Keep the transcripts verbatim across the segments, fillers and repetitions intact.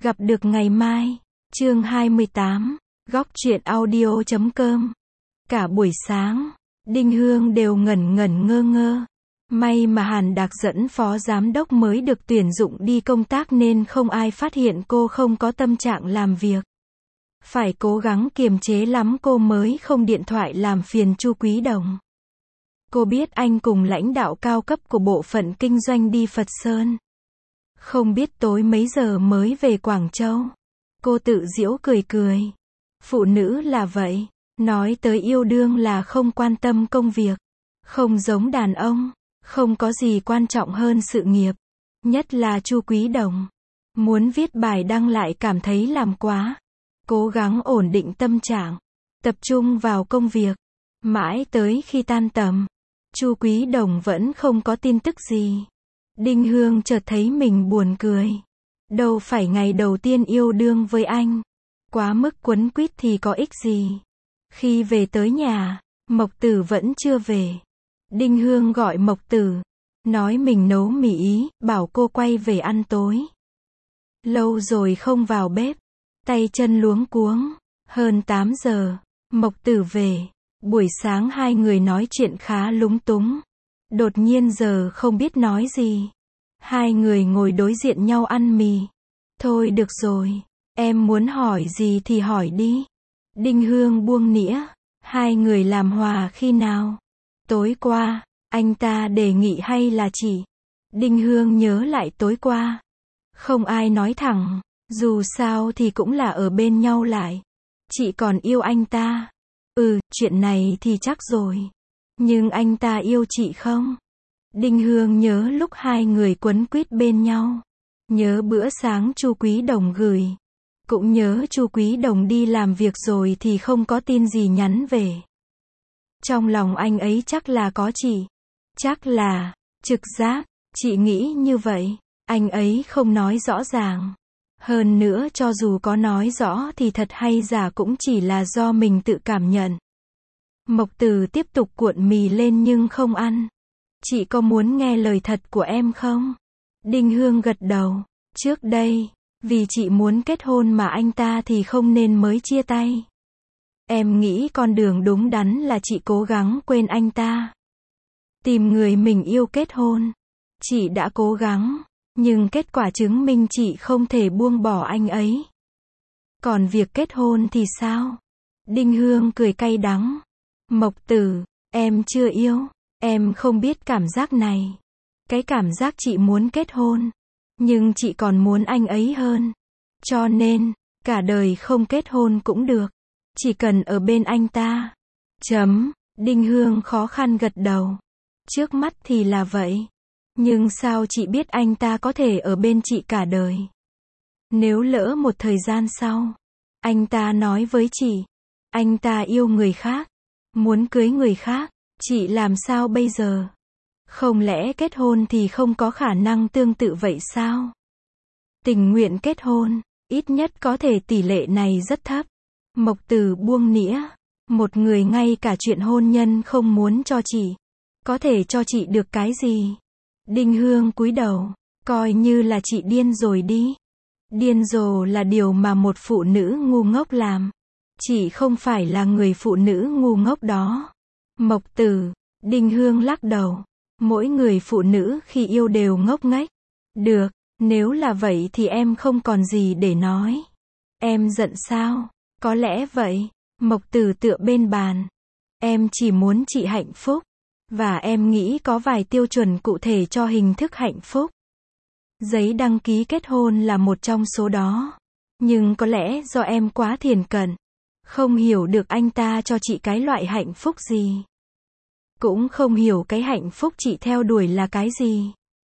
Gặp được ngày mai. Chương hai mươi tám. Góc truyện audio chấm com. Cả buổi sáng, Đinh Hương đều ngẩn ngẩn ngơ ngơ. May mà Hàn Đạc dẫn phó giám đốc mới được tuyển dụng đi công tác nên không ai phát hiện cô không có tâm trạng làm việc. Phải cố gắng kiềm chế lắm cô mới không điện thoại làm phiền Chu Quý Đồng. Cô biết anh cùng lãnh đạo cao cấp của bộ phận kinh doanh đi Phật Sơn. Không biết tối mấy giờ mới về Quảng Châu. Cô tự giễu cười cười. Phụ nữ là vậy, nói tới yêu đương là không quan tâm công việc. Không giống đàn ông, không có gì quan trọng hơn sự nghiệp. Nhất là Chu Quý Đồng. Muốn viết bài đăng lại cảm thấy làm quá. Cố gắng ổn định tâm trạng, tập trung vào công việc. Mãi tới khi tan tầm, Chu Quý Đồng vẫn không có tin tức gì. Đinh Hương chợt thấy mình buồn cười. Đâu phải ngày đầu tiên yêu đương với anh. Quá mức quấn quýt thì có ích gì. Khi về tới nhà, Mộc Tử vẫn chưa về. Đinh Hương gọi Mộc Tử, nói mình nấu mì Ý, bảo cô quay về ăn tối. Lâu rồi không vào bếp, tay chân luống cuống. Hơn tám giờ, Mộc Tử về. Buổi sáng hai người nói chuyện khá lúng túng. Đột nhiên giờ không biết nói gì. Hai người ngồi đối diện nhau ăn mì. Thôi được rồi, em muốn hỏi gì thì hỏi đi. Đinh Hương buông nĩa. Hai người làm hòa khi nào? Tối qua, anh ta đề nghị hay là chị? Đinh Hương nhớ lại tối qua. Không ai nói thẳng, dù sao thì cũng là ở bên nhau lại. Chị còn yêu anh ta. Ừ, chuyện này thì chắc rồi. Nhưng anh ta yêu chị không? Đinh Hương nhớ lúc hai người quấn quýt bên nhau. Nhớ bữa sáng Chu Quý Đồng gửi. Cũng nhớ Chu Quý Đồng đi làm việc rồi thì không có tin gì nhắn về. Trong lòng anh ấy chắc là có chị. Chắc là, trực giác, chị nghĩ như vậy. Anh ấy không nói rõ ràng. Hơn nữa cho dù có nói rõ thì thật hay giả cũng chỉ là do mình tự cảm nhận. Mộc Tử tiếp tục cuộn mì lên nhưng không ăn. Chị có muốn nghe lời thật của em không? Đinh Hương gật đầu. Trước đây, vì chị muốn kết hôn mà anh ta thì không nên mới chia tay. Em nghĩ con đường đúng đắn là chị cố gắng quên anh ta. Tìm người mình yêu kết hôn. Chị đã cố gắng, nhưng kết quả chứng minh chị không thể buông bỏ anh ấy. Còn việc kết hôn thì sao? Đinh Hương cười cay đắng. Mộc Tử, em chưa yêu. Em không biết cảm giác này. Cái cảm giác chị muốn kết hôn. Nhưng chị còn muốn anh ấy hơn. Cho nên, cả đời không kết hôn cũng được. Chỉ cần ở bên anh ta. Chấm. Đinh Hương khó khăn gật đầu. Trước mắt thì là vậy. Nhưng sao chị biết anh ta có thể ở bên chị cả đời? Nếu lỡ một thời gian sau, anh ta nói với chị, anh ta yêu người khác, muốn cưới người khác, chị làm sao bây giờ? Không lẽ kết hôn thì không có khả năng tương tự vậy sao? Tình nguyện kết hôn, ít nhất có thể tỷ lệ này rất thấp. Mộc Tử buông nĩa. Một người ngay cả chuyện hôn nhân không muốn cho chị. Có thể cho chị được cái gì? Đinh Hương cúi đầu. Coi như là chị điên rồi đi. Điên rồ là điều mà một phụ nữ ngu ngốc làm. Chị không phải là người phụ nữ ngu ngốc đó. Mộc Tử. Đinh Hương lắc đầu. Mỗi người phụ nữ khi yêu đều ngốc nghếch. Được, nếu là vậy thì em không còn gì để nói. Em giận sao? Có lẽ vậy. Mộc Tử tựa bên bàn. Em chỉ muốn chị hạnh phúc. Và em nghĩ có vài tiêu chuẩn cụ thể cho hình thức hạnh phúc. Giấy đăng ký kết hôn là một trong số đó. Nhưng có lẽ do em quá thiển cận. Không hiểu được anh ta cho chị cái loại hạnh phúc gì. Cũng không hiểu cái hạnh phúc chị theo đuổi là cái gì.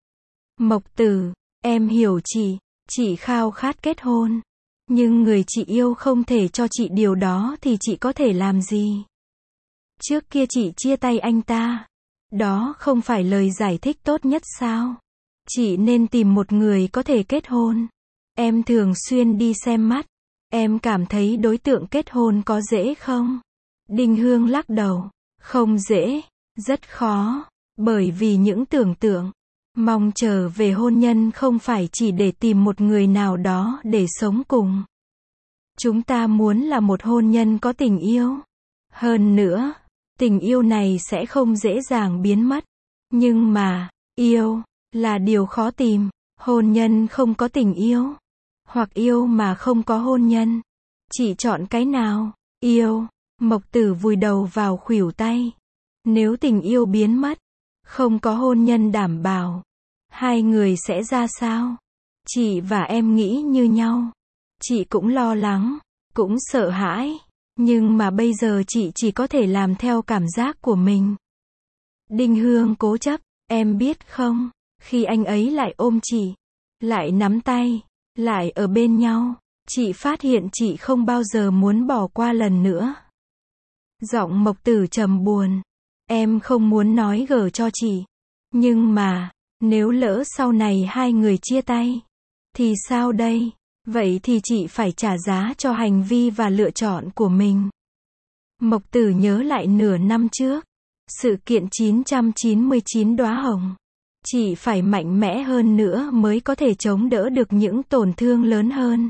Mộc Tử, em hiểu chị. Chị khao khát kết hôn. Nhưng người chị yêu không thể cho chị điều đó thì chị có thể làm gì? Trước kia chị chia tay anh ta. Đó không phải lời giải thích tốt nhất sao? Chị nên tìm một người có thể kết hôn. Em thường xuyên đi xem mắt. Em cảm thấy đối tượng kết hôn có dễ không? Đinh Hương lắc đầu. Không dễ. Rất khó. Bởi vì những tưởng tượng, Mong trở về hôn nhân không phải chỉ để tìm một người nào đó để sống cùng. Chúng ta muốn là một hôn nhân có tình yêu. Hơn nữa, tình yêu này sẽ không dễ dàng biến mất. Nhưng mà, yêu là điều khó tìm. Hôn nhân không có tình yêu, hoặc yêu mà không có hôn nhân. Chị chọn cái nào? Yêu. Mộc Tử vùi đầu vào khuỷu tay. Nếu tình yêu biến mất, không có hôn nhân đảm bảo, hai người sẽ ra sao? Chị và em nghĩ như nhau. Chị cũng lo lắng, cũng sợ hãi. Nhưng mà bây giờ chị chỉ có thể làm theo cảm giác của mình. Đinh Hương cố chấp, em biết không, khi anh ấy lại ôm chị, lại nắm tay, lại ở bên nhau, chị phát hiện chị không bao giờ muốn bỏ qua lần nữa. Giọng Mộc Tử trầm buồn. Em không muốn nói gờ cho chị. Nhưng mà, nếu lỡ sau này hai người chia tay, thì sao đây? Vậy thì chị phải trả giá cho hành vi và lựa chọn của mình. Mộc Tử nhớ lại nửa năm trước, sự kiện chín trăm chín mươi chín đóa hồng. Chị phải mạnh mẽ hơn nữa mới có thể chống đỡ được những tổn thương lớn hơn.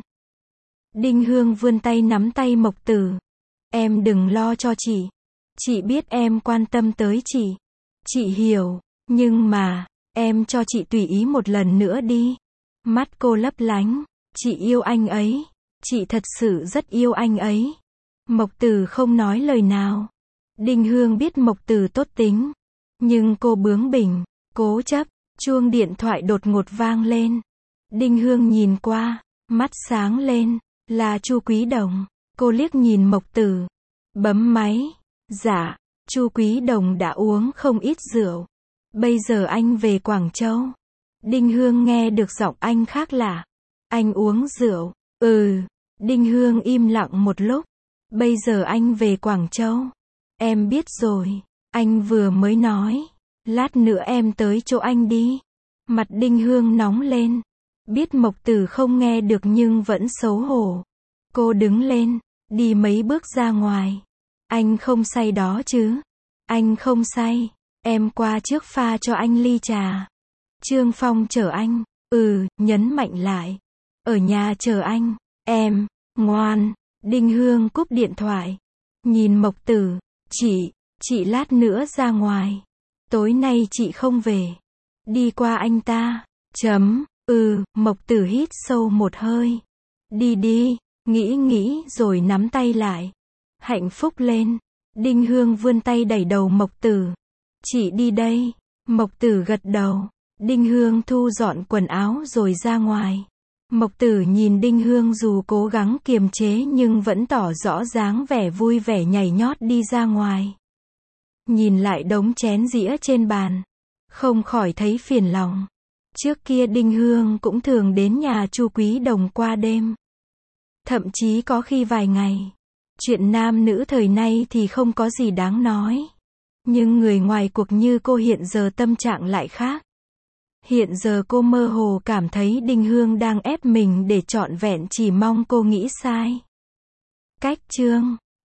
Đinh Hương vươn tay nắm tay Mộc Tử. Em đừng lo cho chị. Chị biết em quan tâm tới chị. Chị hiểu, nhưng mà, em cho chị tùy ý một lần nữa đi. Mắt cô lấp lánh. Chị yêu anh ấy. Chị thật sự rất yêu anh ấy. Mộc Tử không nói lời nào. Đinh Hương biết Mộc Tử tốt tính. Nhưng cô bướng bỉnh, cố chấp. Chuông điện thoại đột ngột vang lên. Đinh Hương nhìn qua, mắt sáng lên. Là Chu Quý Đồng. Cô liếc nhìn Mộc Tử. Bấm máy. Dạ, Chu Quý Đồng đã uống không ít rượu. Bây giờ anh về Quảng Châu. Đinh Hương nghe được giọng anh khác lạ. Anh uống rượu. Ừ. Đinh Hương im lặng một lúc. Bây giờ anh về Quảng Châu. Em biết rồi. Anh vừa mới nói. Lát nữa em tới chỗ anh đi. Mặt Đinh Hương nóng lên. Biết Mộc Tử không nghe được nhưng vẫn xấu hổ. Cô đứng lên, đi mấy bước ra ngoài. Anh không say đó chứ? Anh không say. Em qua trước pha cho anh ly trà. Trương Phong chở anh. Ừ, nhấn mạnh lại. Ở nhà chờ anh. Em, ngoan. Đinh Hương cúp điện thoại. Nhìn Mộc Tử. Chị, chị lát nữa ra ngoài. Tối nay chị không về. Đi qua anh ta. Chấm. Ừ, Mộc Tử hít sâu một hơi. Đi đi. Nghĩ nghĩ rồi nắm tay lại. Hạnh phúc lên. Đinh Hương vươn tay đẩy đầu Mộc Tử. Chị đi đây. Mộc Tử gật đầu. Đinh Hương thu dọn quần áo rồi ra ngoài. Mộc Tử nhìn Đinh Hương dù cố gắng kiềm chế nhưng vẫn tỏ rõ dáng vẻ vui vẻ nhảy nhót đi ra ngoài. Nhìn lại đống chén dĩa trên bàn. Không khỏi thấy phiền lòng. Trước kia Đinh Hương cũng thường đến nhà Chu Quý Đồng qua đêm. Thậm chí có khi vài ngày. Chuyện nam nữ thời nay thì không có gì đáng nói. Nhưng người ngoài cuộc như cô hiện giờ tâm trạng lại khác. Hiện giờ cô mơ hồ cảm thấy Đinh Hương đang ép mình để trọn vẹn, chỉ mong cô nghĩ sai. Cách chương